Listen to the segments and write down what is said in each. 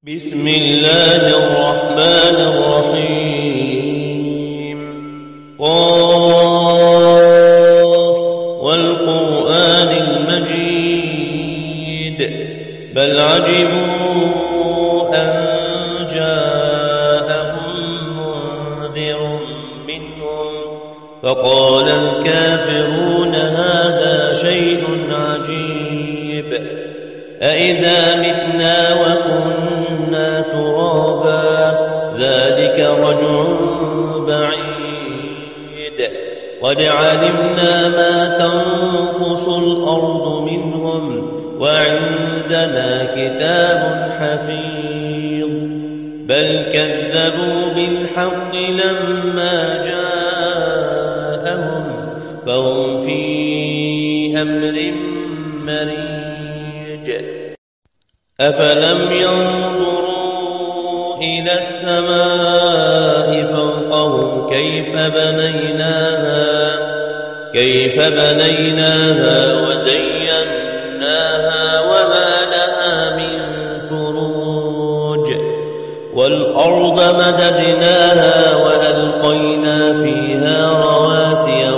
بسم الله الرحمن الرحيم. قاف والقرآن المجيد بل عجبوا أن جاءهم منذر منهم فقال الكافرون هذا شيء عجيب أإذا متنا وكنا ترابا ذلك رجع بعيد قد علمنا ما تنقص الأرض منهم وعندنا كتاب حفيظ بل كذبوا بالحق لما جاءهم فهم في أمر مريج أفلم ينظروا إلى السماء فوقهم كيف بنيناها وزيناها وما لها من فروج والأرض مددناها وألقينا فيها رواسي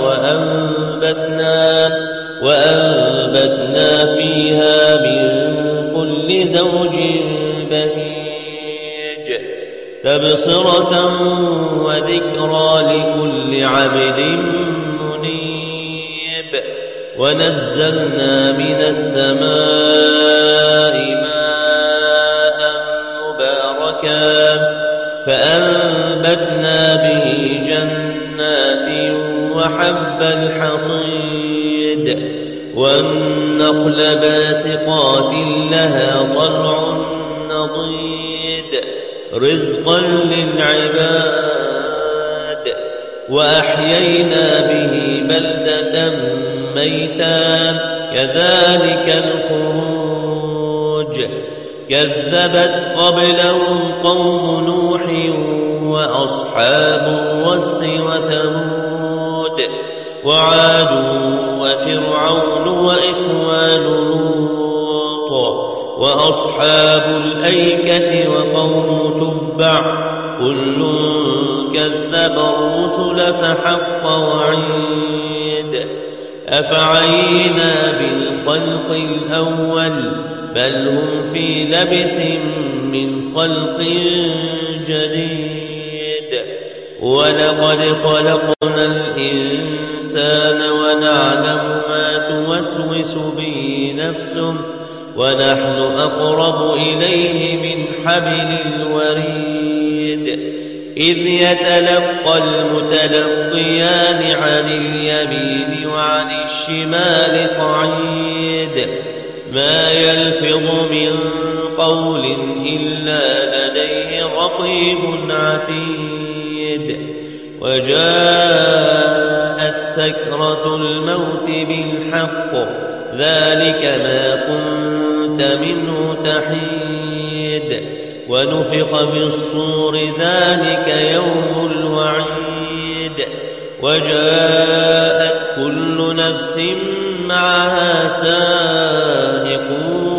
وأنبتنا فيها من كل زوج بهيج تبصرة وذكرى لكل عبد منيب ونزلنا من السماء ماء مباركا فأنبتنا به جنات وحب الحصيد والنخل باسقات لها طلع نضيد رزقا للعباد وأحيينا به بلدة ميتا كذلك الخروج كذبت قبلهم قوم نوح وأصحاب الرس وثمود وعاد وفرعون وإخوان لوط وأصحاب الأيكة وقوم تبع كل كذب الرسل فحق وعيد أفعينا بالخلق الأول بل هم في لبس من خلق جديد ولقد خلقنا الإنسان ونعلم ما توسوس به نفسه ونحن أقرب إليه من حبل الوريد إذ يتلقى المتلقيان عن اليمين وعن الشمال قعيد ما يلفظ من قول إلا لديه رقيب عتيد وجاءت سكرة الموت بالحق ذلك ما كنت منه تحيد ونفخ بالصور ذلك يوم الوعيد وجاءت كل نفس معها سائق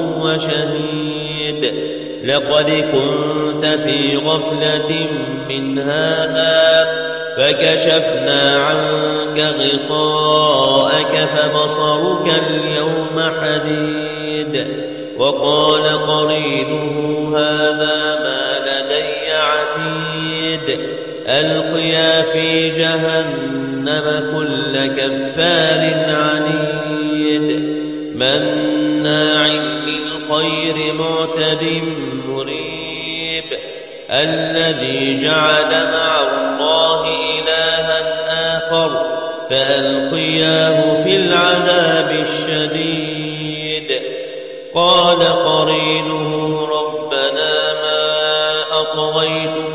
وشهيد لقد كنت في غفلة من هذا فكشفنا عنك غطاءك فبصرك اليوم حديد وقال قرينه هذا ما لدي عتيد ألقيا في جهنم كل كفار عنيد مناع للخير معتد مريب الذي جعل مع الله إلها آخر فألقياه في العذاب الشديد قال قرينه ربنا ما أطغيته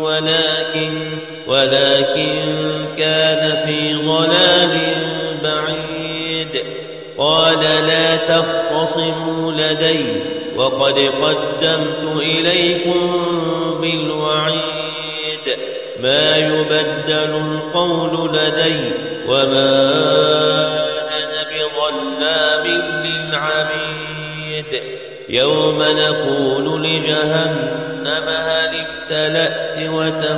ولكن كان في ضلال بعيد قال لا تختصموا لدي وقد قدمت إليكم بالوعيد ما يبدل القول لدي وما أنا بظلام للعبيد يوم نقول لجهنم هل امتلأت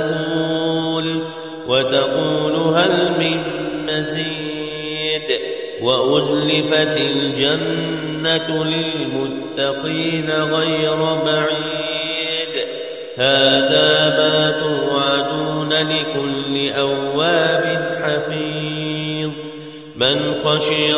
وتقول هل من مزيد وأزلفت الجنة للمتقين غير بعيد هذا ما توعدون لكل أواب حفيظ من خشي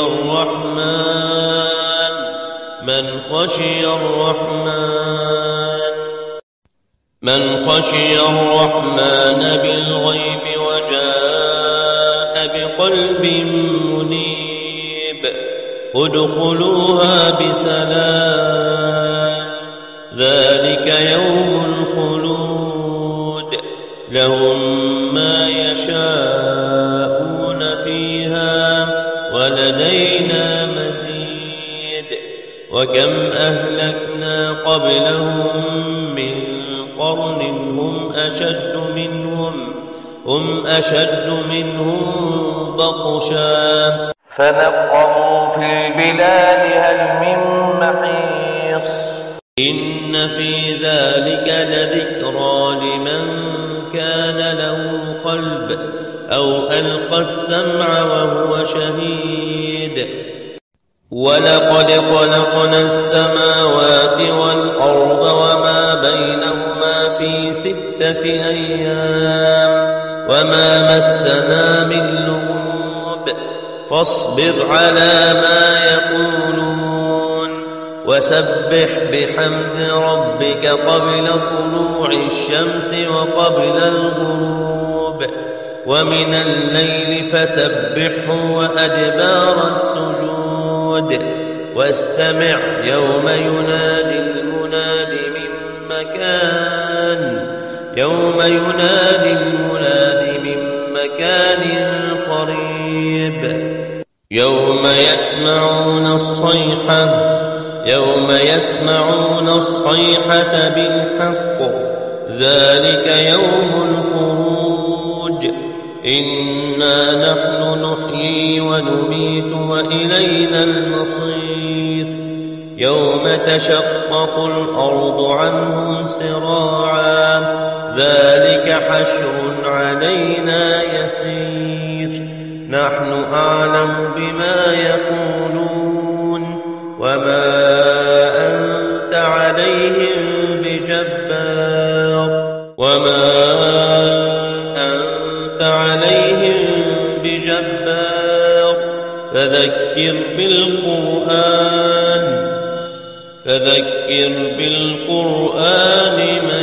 الرحمن بالغيب وجاء بقلب منيب ادخلوها بسلام ذلك يوم الخلود لهم ما يشاءون فيها ولدينا مزيد وكم أهلكنا قبلهم من قرن هم أشد منهم بطشا فنقبوا في البلاد هل من محيص إن في ذلك لذكرى لمن كان له قلب أو ألقى السمع وهو شهيد ولقد خلقنا السماوات والأرض وما بينهما في 6 أيام وما مسنا من لغوب فاصبر على ما يقولون وسبح بحمد ربك قبل طلوع الشمس وقبل الغروب ومن الليل فسبحه وأدبار السجود واستمع يوم ينادي المناد من مكان قريب يوم يسمعون الصيحة بالحق ذلك يوم الخروج إنا نحن نحيي ونميت وإلينا المصير يوم تشقق الأرض عنهم سراعا ذلك حشر علينا يسير نحن أعلم بما يقولون وما أنت عليهم بجبار فذكر بالقرآن من